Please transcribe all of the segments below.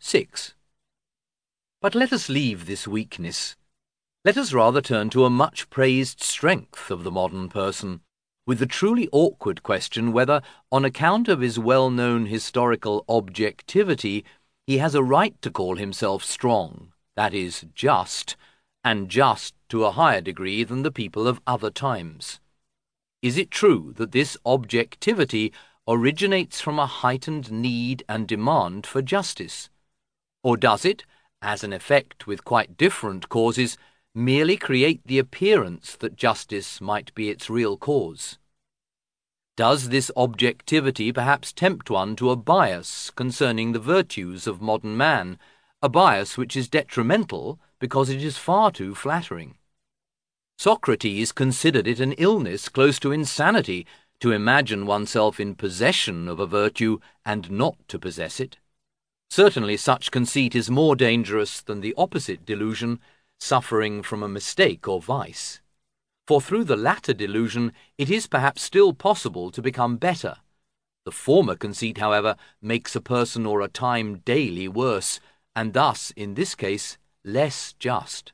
6. But let us leave this weakness. Let us rather turn to a much praised strength of the modern person, with the truly awkward question whether, on account of his well-known historical objectivity, he has a right to call himself strong, that is, just, and just to a higher degree than the people of other times. Is it true that this objectivity originates from a heightened need and demand for justice? Or does it, as an effect with quite different causes, merely create the appearance that justice might be its real cause? Does this objectivity perhaps tempt one to a bias concerning the virtues of modern man, a bias which is detrimental because it is far too flattering? Socrates considered it an illness close to insanity to imagine oneself in possession of a virtue and not to possess it. Certainly such conceit is more dangerous than the opposite delusion, suffering from a mistake or vice. For through the latter delusion it is perhaps still possible to become better. The former conceit, however, makes a person or a time daily worse, and thus, in this case, less just.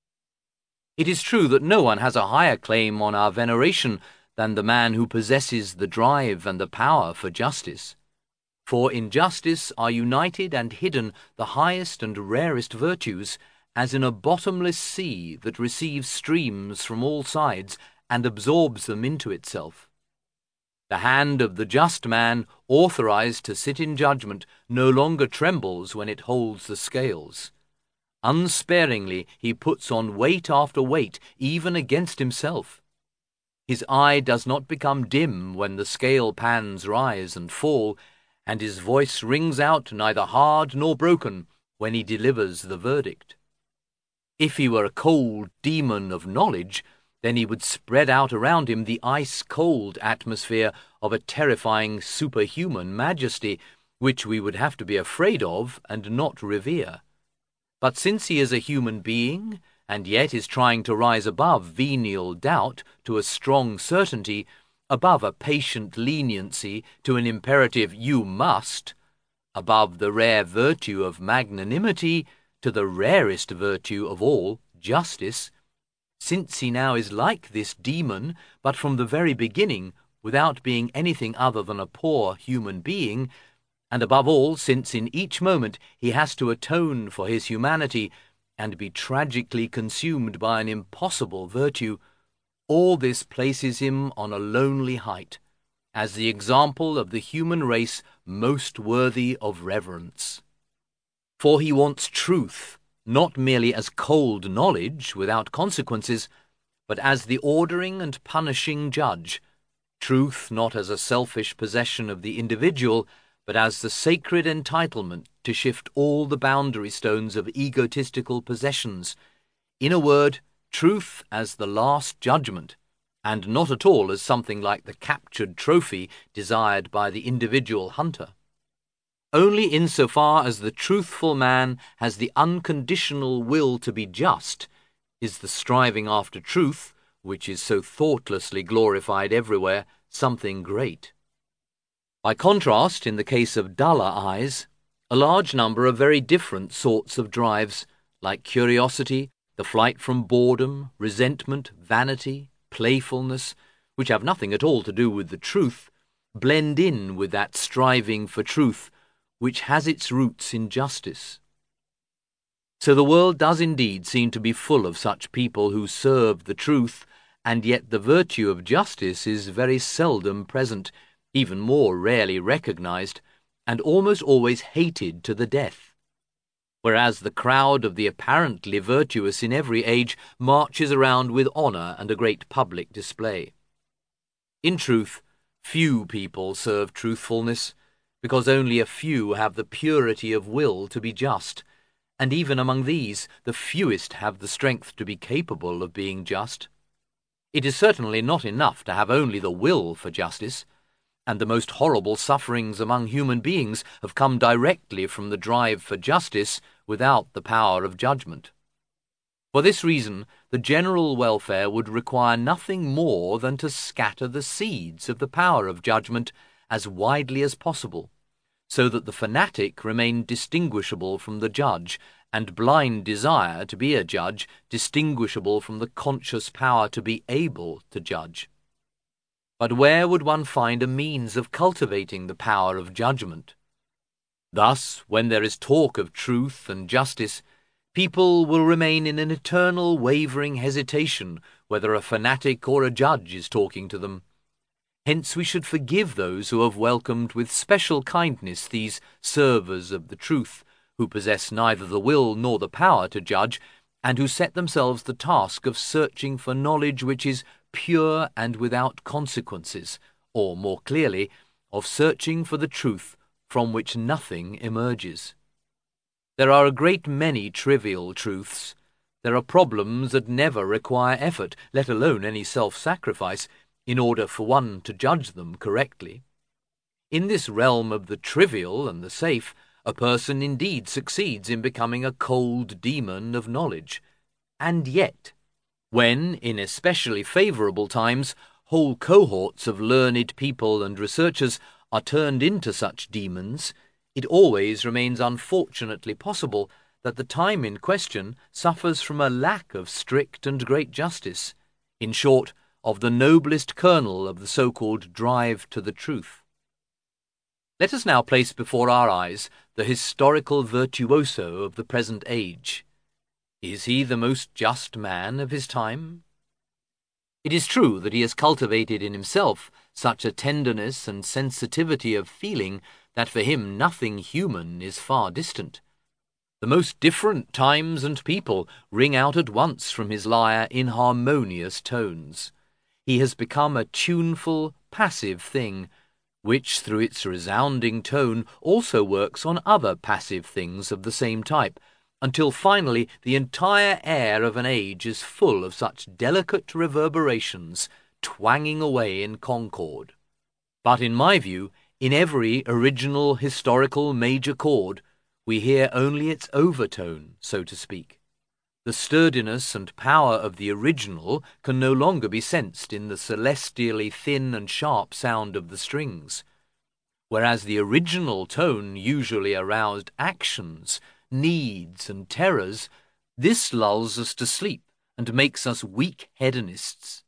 It is true that no one has a higher claim on our veneration than the man who possesses the drive and the power for justice. For in justice are united and hidden the highest and rarest virtues, as in a bottomless sea that receives streams from all sides and absorbs them into itself. The hand of the just man, authorized to sit in judgment, no longer trembles when it holds the scales. Unsparingly he puts on weight after weight, even against himself. His eye does not become dim when the scale pans rise and fall, and his voice rings out neither hard nor broken when he delivers the verdict. If he were a cold demon of knowledge, then he would spread out around him the ice-cold atmosphere of a terrifying superhuman majesty, which we would have to be afraid of and not revere. But since he is a human being, and yet is trying to rise above venial doubt to a strong certainty, above a patient leniency to an imperative "you must," above the rare virtue of magnanimity to the rarest virtue of all, justice, since he now is like this demon, but from the very beginning, without being anything other than a poor human being, and above all, since in each moment he has to atone for his humanity and be tragically consumed by an impossible virtue, all this places him on a lonely height, as the example of the human race most worthy of reverence. For he wants truth, not merely as cold knowledge without consequences, but as the ordering and punishing judge, truth not as a selfish possession of the individual, but as the sacred entitlement to shift all the boundary stones of egotistical possessions. In a word, truth as the last judgment, and not at all as something like the captured trophy desired by the individual hunter. Only insofar as the truthful man has the unconditional will to be just is the striving after truth, which is so thoughtlessly glorified everywhere, something great. By contrast, in the case of duller eyes, a large number of very different sorts of drives, like curiosity, the flight from boredom, resentment, vanity, playfulness, which have nothing at all to do with the truth, blend in with that striving for truth, which has its roots in justice. So the world does indeed seem to be full of such people who serve the truth, and yet the virtue of justice is very seldom present, even more rarely recognized, and almost always hated to the death. Whereas the crowd of the apparently virtuous in every age marches around with honor and a great public display. In truth, few people serve truthfulness, because only a few have the purity of will to be just, and even among these, the fewest have the strength to be capable of being just. It is certainly not enough to have only the will for justice, and the most horrible sufferings among human beings have come directly from the drive for justice without the power of judgment. For this reason, the general welfare would require nothing more than to scatter the seeds of the power of judgment as widely as possible, so that the fanatic remained distinguishable from the judge, and blind desire to be a judge distinguishable from the conscious power to be able to judge. But where would one find a means of cultivating the power of judgment? Thus, when there is talk of truth and justice, people will remain in an eternal wavering hesitation whether a fanatic or a judge is talking to them. Hence we should forgive those who have welcomed with special kindness these servers of the truth, who possess neither the will nor the power to judge, and who set themselves the task of searching for knowledge which is pure and without consequences, or, more clearly, of searching for the truth from which nothing emerges. There are a great many trivial truths. There are problems that never require effort, let alone any self-sacrifice, in order for one to judge them correctly. In this realm of the trivial and the safe, a person indeed succeeds in becoming a cold demon of knowledge. And yet, when, in especially favourable times, whole cohorts of learned people and researchers are turned into such demons, it always remains unfortunately possible that the time in question suffers from a lack of strict and great justice, in short, of the noblest kernel of the so-called drive to the truth. Let us now place before our eyes the historical virtuoso of the present age. Is he the most just man of his time? It is true that he has cultivated in himself such a tenderness and sensitivity of feeling that for him nothing human is far distant. The most different times and people ring out at once from his lyre in harmonious tones. He has become a tuneful, passive thing, which through its resounding tone also works on other passive things of the same type, until finally the entire air of an age is full of such delicate reverberations, twanging away in concord. But in my view, in every original historical major chord, we hear only its overtone, so to speak. The sturdiness and power of the original can no longer be sensed in the celestially thin and sharp sound of the strings. Whereas the original tone usually aroused actions, needs, and terrors, this lulls us to sleep and makes us weak hedonists.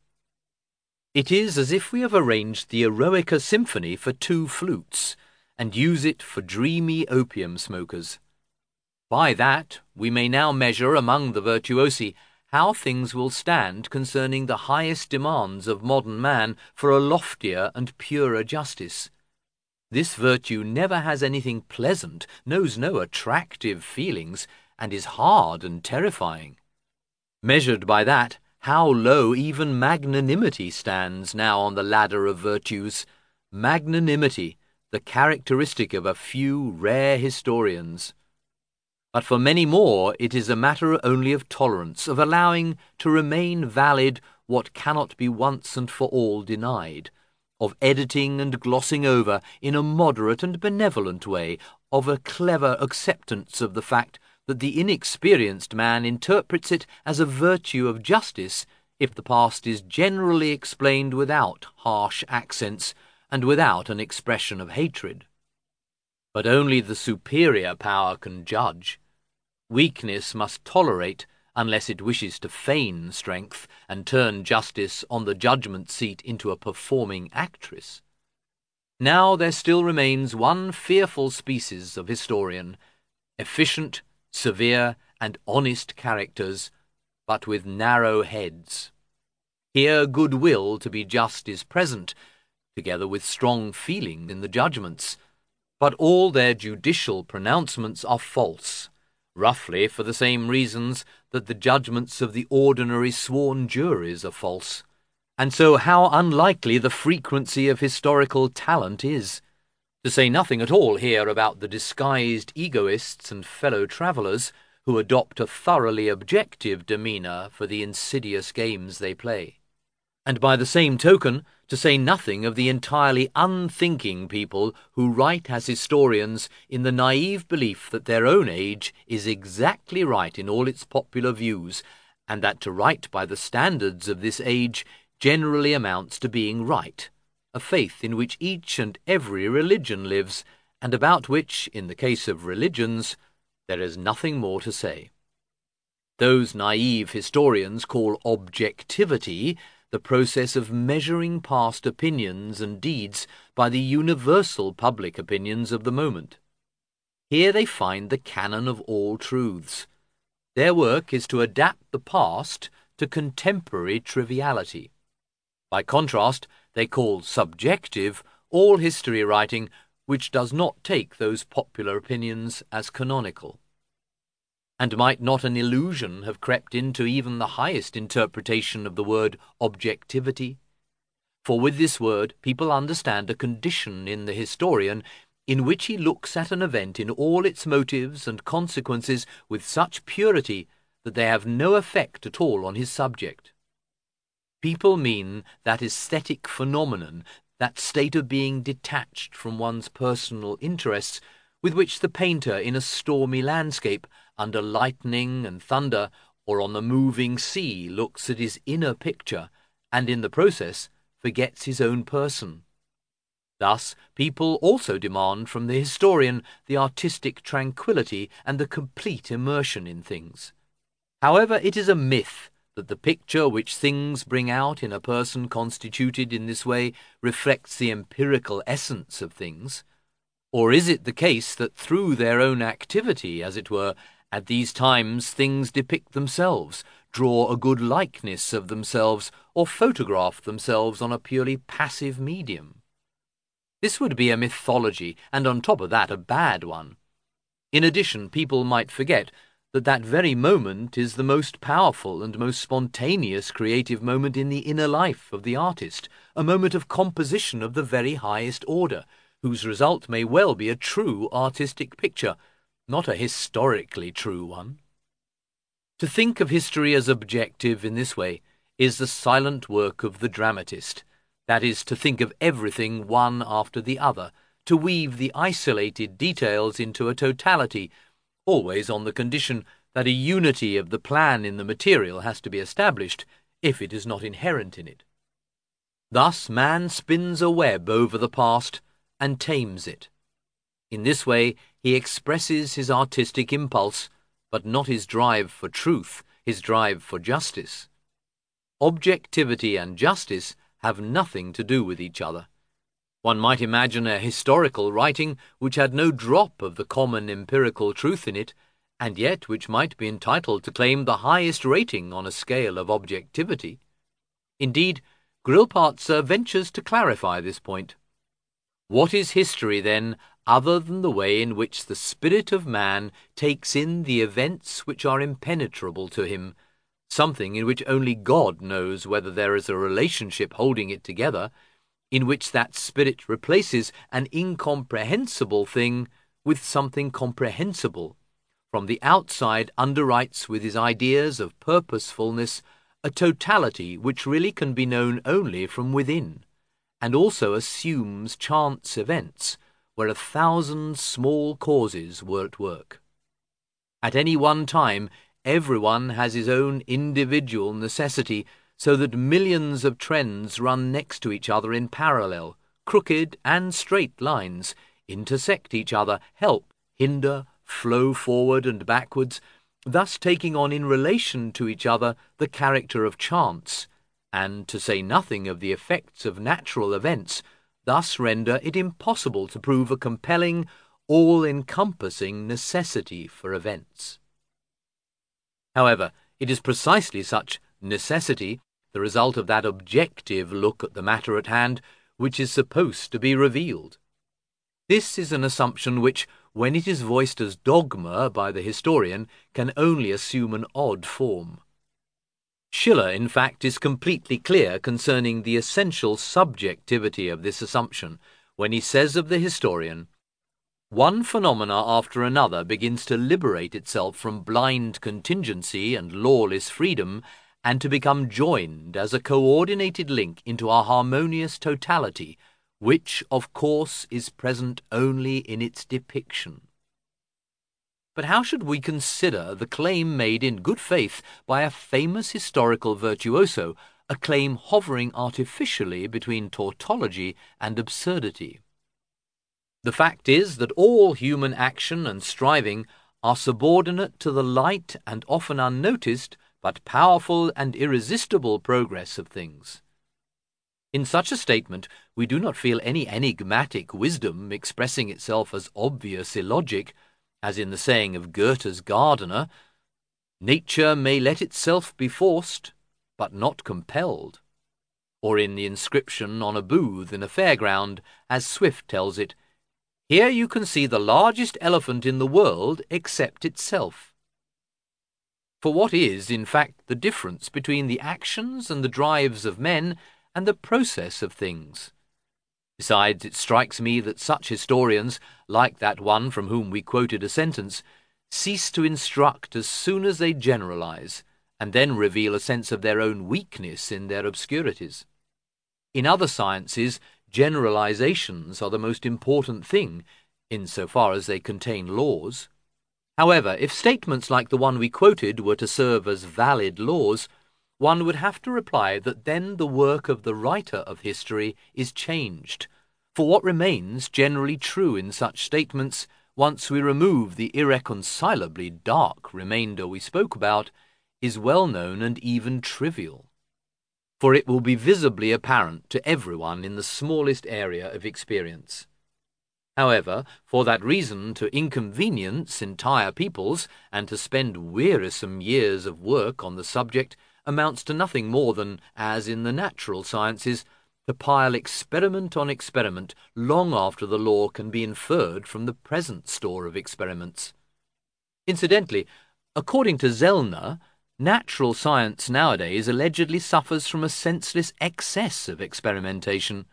It is as if we have arranged the Eroica Symphony for 2 flutes, and use it for dreamy opium smokers. By that, we may now measure among the virtuosi how things will stand concerning the highest demands of modern man for a loftier and purer justice. This virtue never has anything pleasant, knows no attractive feelings, and is hard and terrifying. Measured by that, how low even magnanimity stands now on the ladder of virtues. Magnanimity, the characteristic of a few rare historians. But for many more it is a matter only of tolerance, of allowing to remain valid what cannot be once and for all denied, of editing and glossing over in a moderate and benevolent way, of a clever acceptance of the fact that the inexperienced man interprets it as a virtue of justice if the past is generally explained without harsh accents and without an expression of hatred. But only the superior power can judge. Weakness must tolerate unless it wishes to feign strength and turn justice on the judgment seat into a performing actress. Now there still remains one fearful species of historian, efficient, severe, and honest characters, but with narrow heads. Here goodwill to be just is present, together with strong feeling in the judgments, but all their judicial pronouncements are false, roughly for the same reasons that the judgments of the ordinary sworn juries are false. And so how unlikely the frequency of historical talent is, to say nothing at all here about the disguised egoists and fellow-travellers who adopt a thoroughly objective demeanour for the insidious games they play. And by the same token, to say nothing of the entirely unthinking people who write as historians in the naive belief that their own age is exactly right in all its popular views, and that to write by the standards of this age generally amounts to being right, a faith in which each and every religion lives, and about which, in the case of religions, there is nothing more to say. Those naive historians call objectivity the process of measuring past opinions and deeds by the universal public opinions of the moment. Here they find the canon of all truths. Their work is to adapt the past to contemporary triviality. By contrast, they call subjective all history writing which does not take those popular opinions as canonical. And might not an illusion have crept into even the highest interpretation of the word objectivity? For with this word people understand a condition in the historian in which he looks at an event in all its motives and consequences with such purity that they have no effect at all on his subject. People mean that aesthetic phenomenon, that state of being detached from one's personal interests, with which the painter in a stormy landscape, under lightning and thunder, or on the moving sea looks at his inner picture, and in the process forgets his own person. Thus, people also demand from the historian the artistic tranquility and the complete immersion in things. However, it is a myth that the picture which things bring out in a person constituted in this way reflects the empirical essence of things. Or is it the case that through their own activity, as it were, at these times things depict themselves, draw a good likeness of themselves, or photograph themselves on a purely passive medium? This would be a mythology, and on top of that a bad one. In addition, people might forget that that very moment is the most powerful and most spontaneous creative moment in the inner life of the artist, a moment of composition of the very highest order, whose result may well be a true artistic picture, not a historically true one. To think of history as objective in this way is the silent work of the dramatist. That is, to think of everything one after the other, to weave the isolated details into a totality, always on the condition that a unity of the plan in the material has to be established, if it is not inherent in it. Thus man spins a web over the past and tames it. In this way he expresses his artistic impulse, but not his drive for truth, his drive for justice. Objectivity and justice have nothing to do with each other. One might imagine a historical writing which had no drop of the common empirical truth in it, and yet which might be entitled to claim the highest rating on a scale of objectivity. Indeed, Grillparzer ventures to clarify this point. What is history, then, other than the way in which the spirit of man takes in the events which are impenetrable to him, something in which only God knows whether there is a relationship holding it together, in which that spirit replaces an incomprehensible thing with something comprehensible, from the outside underwrites with his ideas of purposefulness a totality which really can be known only from within, and also assumes chance events, where 1,000 small causes were at work. At any one time, everyone has his own individual necessity, so that millions of trends run next to each other in parallel, crooked and straight lines, intersect each other, help, hinder, flow forward and backwards, thus taking on in relation to each other the character of chance, and, to say nothing of the effects of natural events, thus render it impossible to prove a compelling, all-encompassing necessity for events. However, it is precisely such necessity, the result of that objective look at the matter at hand, which is supposed to be revealed. This is an assumption which, when it is voiced as dogma by the historian, can only assume an odd form. Schiller, in fact, is completely clear concerning the essential subjectivity of this assumption, when he says of the historian, "One phenomena after another begins to liberate itself from blind contingency and lawless freedom, and to become joined as a coordinated link into a harmonious totality, which, of course, is present only in its depiction." But how should we consider the claim made in good faith by a famous historical virtuoso, a claim hovering artificially between tautology and absurdity? The fact is that all human action and striving are subordinate to the light and often unnoticed, but powerful and irresistible progress of things. In such a statement, we do not feel any enigmatic wisdom expressing itself as obvious illogic, as in the saying of Goethe's gardener, "Nature may let itself be forced, but not compelled," or in the inscription on a booth in a fairground, as Swift tells it, "Here you can see the largest elephant in the world except itself." For what is, in fact, the difference between the actions and the drives of men and the process of things? Besides, it strikes me that such historians, like that one from whom we quoted a sentence, cease to instruct as soon as they generalize, and then reveal a sense of their own weakness in their obscurities. In other sciences, generalizations are the most important thing, insofar as they contain laws. However, if statements like the one we quoted were to serve as valid laws, one would have to reply that then the work of the writer of history is changed, for what remains generally true in such statements, once we remove the irreconcilably dark remainder we spoke about, is well known and even trivial. For it will be visibly apparent to everyone in the smallest area of experience. However, for that reason, to inconvenience entire peoples and to spend wearisome years of work on the subject amounts to nothing more than, as in the natural sciences, to pile experiment on experiment long after the law can be inferred from the present store of experiments. Incidentally, according to Zellner, natural science nowadays allegedly suffers from a senseless excess of experimentation.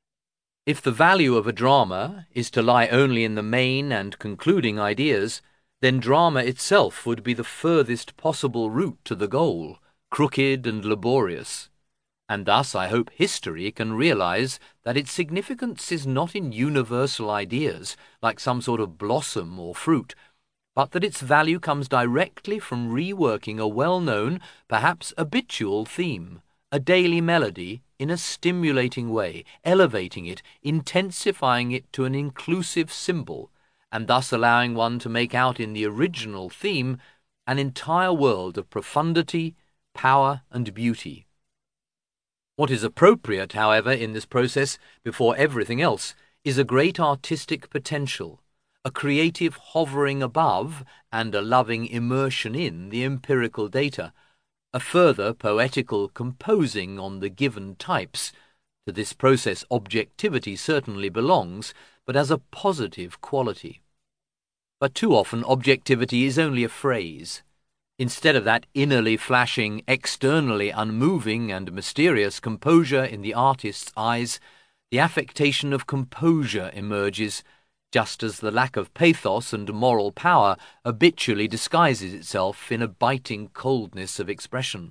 If the value of a drama is to lie only in the main and concluding ideas, then drama itself would be the furthest possible route to the goal, crooked and laborious. And thus I hope history can realize that its significance is not in universal ideas, like some sort of blossom or fruit, but that its value comes directly from reworking a well-known, perhaps habitual theme, a daily melody, in a stimulating way, elevating it, intensifying it to an inclusive symbol, and thus allowing one to make out in the original theme an entire world of profundity, power, and beauty. What is appropriate, however, in this process, before everything else, is a great artistic potential, a creative hovering above and a loving immersion in the empirical data, a further poetical composing on the given types. To this process objectivity certainly belongs, but as a positive quality. But too often objectivity is only a phrase. Instead of that innerly flashing, externally unmoving and mysterious composure in the artist's eyes, the affectation of composure emerges, just as the lack of pathos and moral power habitually disguises itself in a biting coldness of expression.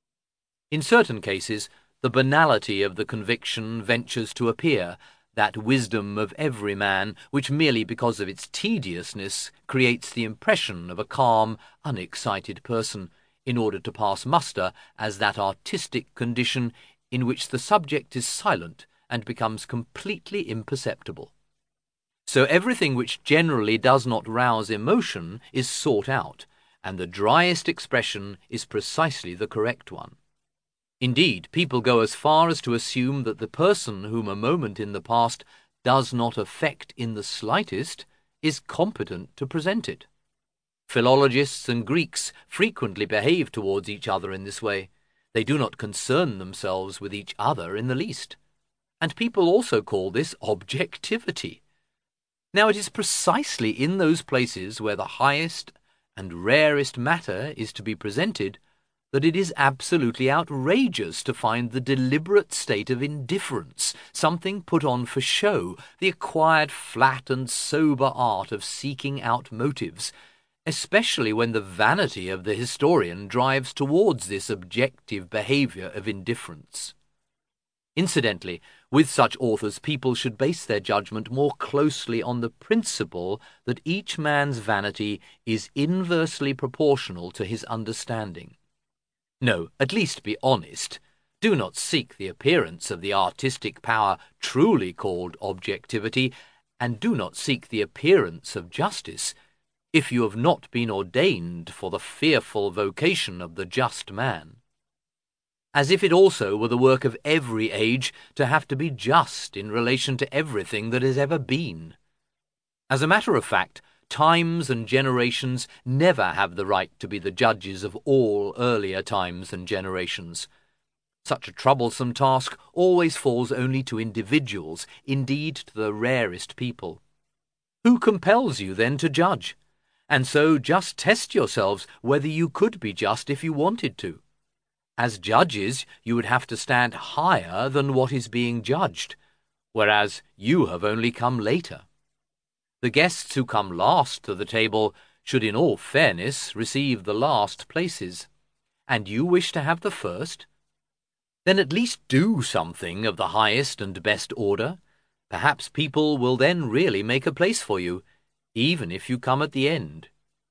In certain cases, the banality of the conviction ventures to appear, that wisdom of every man which merely because of its tediousness creates the impression of a calm, unexcited person, in order to pass muster as that artistic condition in which the subject is silent and becomes completely imperceptible. So everything which generally does not rouse emotion is sought out, and the driest expression is precisely the correct one. Indeed, people go as far as to assume that the person whom a moment in the past does not affect in the slightest is competent to present it. Philologists and Greeks frequently behave towards each other in this way. They do not concern themselves with each other in the least. And people also call this objectivity. Now it is precisely in those places where the highest and rarest matter is to be presented that it is absolutely outrageous to find the deliberate state of indifference, something put on for show, the acquired flat and sober art of seeking out motives, especially when the vanity of the historian drives towards this objective behavior of indifference. Incidentally, with such authors people should base their judgment more closely on the principle that each man's vanity is inversely proportional to his understanding. No, at least be honest. Do not seek the appearance of the artistic power truly called objectivity, and do not seek the appearance of justice, if you have not been ordained for the fearful vocation of the just man. As if it also were the work of every age to have to be just in relation to everything that has ever been. As a matter of fact, times and generations never have the right to be the judges of all earlier times and generations. Such a troublesome task always falls only to individuals, indeed to the rarest people. Who compels you then to judge? And so just test yourselves whether you could be just if you wanted to. As judges, you would have to stand higher than what is being judged, whereas you have only come later. The guests who come last to the table should in all fairness receive the last places. And you wish to have the first? Then at least do something of the highest and best order. Perhaps people will then really make a place for you, even if you come at the end.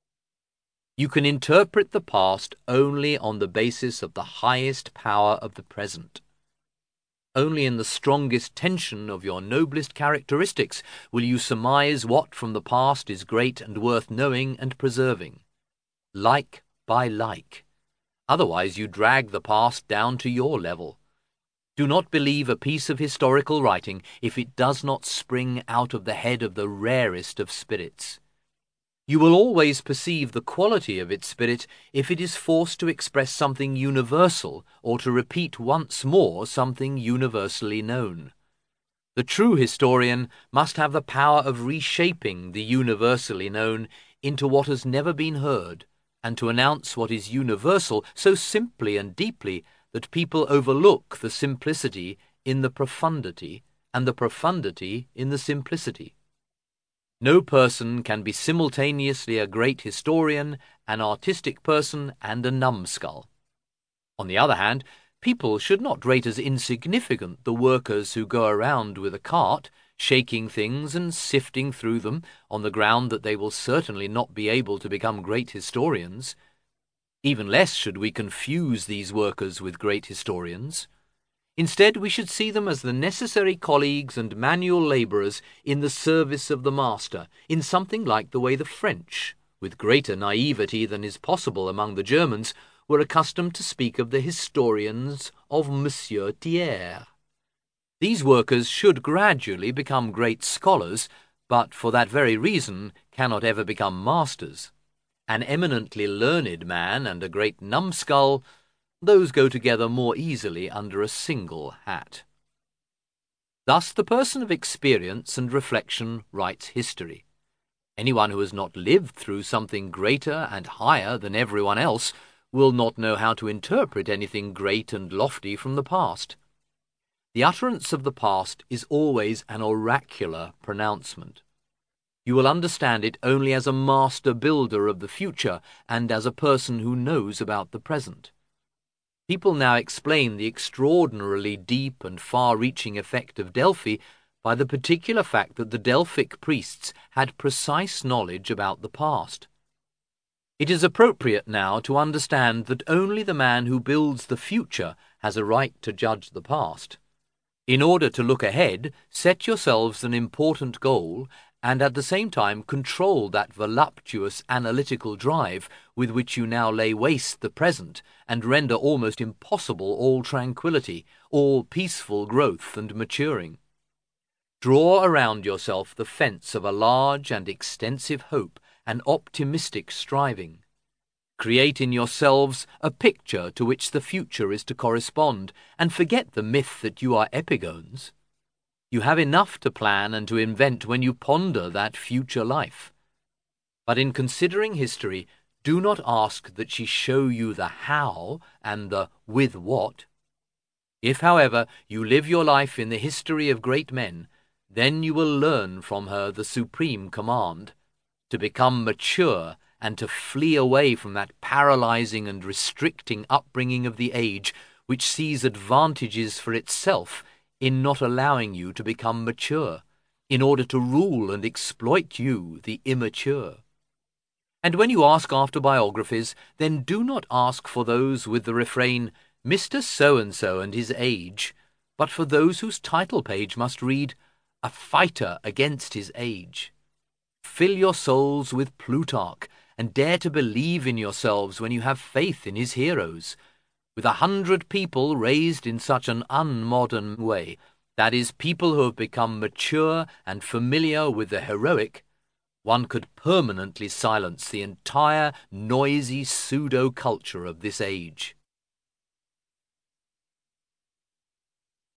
You can interpret the past only on the basis of the highest power of the present. Only in the strongest tension of your noblest characteristics will you surmise what from the past is great and worth knowing and preserving. Like by like. Otherwise you drag the past down to your level. Do not believe a piece of historical writing if it does not spring out of the head of the rarest of spirits. You will always perceive the quality of its spirit if it is forced to express something universal or to repeat once more something universally known. The true historian must have the power of reshaping the universally known into what has never been heard, and to announce what is universal so simply and deeply that people overlook the simplicity in the profundity and the profundity in the simplicity. No person can be simultaneously a great historian, an artistic person, and a numbskull. On the other hand, people should not rate as insignificant the workers who go around with a cart, shaking things and sifting through them on the ground that they will certainly not be able to become great historians. Even less should we confuse these workers with great historians. Instead, we should see them as the necessary colleagues and manual labourers in the service of the master, in something like the way the French, with greater naivety than is possible among the Germans, were accustomed to speak of the historians of Monsieur Thiers. These workers should gradually become great scholars, but for that very reason cannot ever become masters. An eminently learned man and a great numbskull, those go together more easily under a single hat. Thus the person of experience and reflection writes history. Anyone who has not lived through something greater and higher than everyone else will not know how to interpret anything great and lofty from the past. The utterance of the past is always an oracular pronouncement. You will understand it only as a master builder of the future and as a person who knows about the present. People now explain the extraordinarily deep and far-reaching effect of Delphi by the particular fact that the Delphic priests had precise knowledge about the past. It is appropriate now to understand that only the man who builds the future has a right to judge the past. In order to look ahead, set yourselves an important goal and at the same time control that voluptuous analytical drive with which you now lay waste the present and render almost impossible all tranquillity, all peaceful growth and maturing. Draw around yourself the fence of a large and extensive hope and optimistic striving. Create in yourselves a picture to which the future is to correspond, and forget the myth that you are epigones. You have enough to plan and to invent when you ponder that future life. But in considering history, do not ask that she show you the how and the with what. If, however, you live your life in the history of great men, then you will learn from her the supreme command, to become mature and to flee away from that paralyzing and restricting upbringing of the age which sees advantages for itself in not allowing you to become mature, in order to rule and exploit you, the immature. And when you ask after biographies, then do not ask for those with the refrain, Mr. So-and-so and his age, but for those whose title page must read, a fighter against his age. Fill your souls with Plutarch, and dare to believe in yourselves when you have faith in his heroes. With 100 people raised in such an unmodern way, that is, people who have become mature and familiar with the heroic, one could permanently silence the entire noisy pseudo-culture of this age.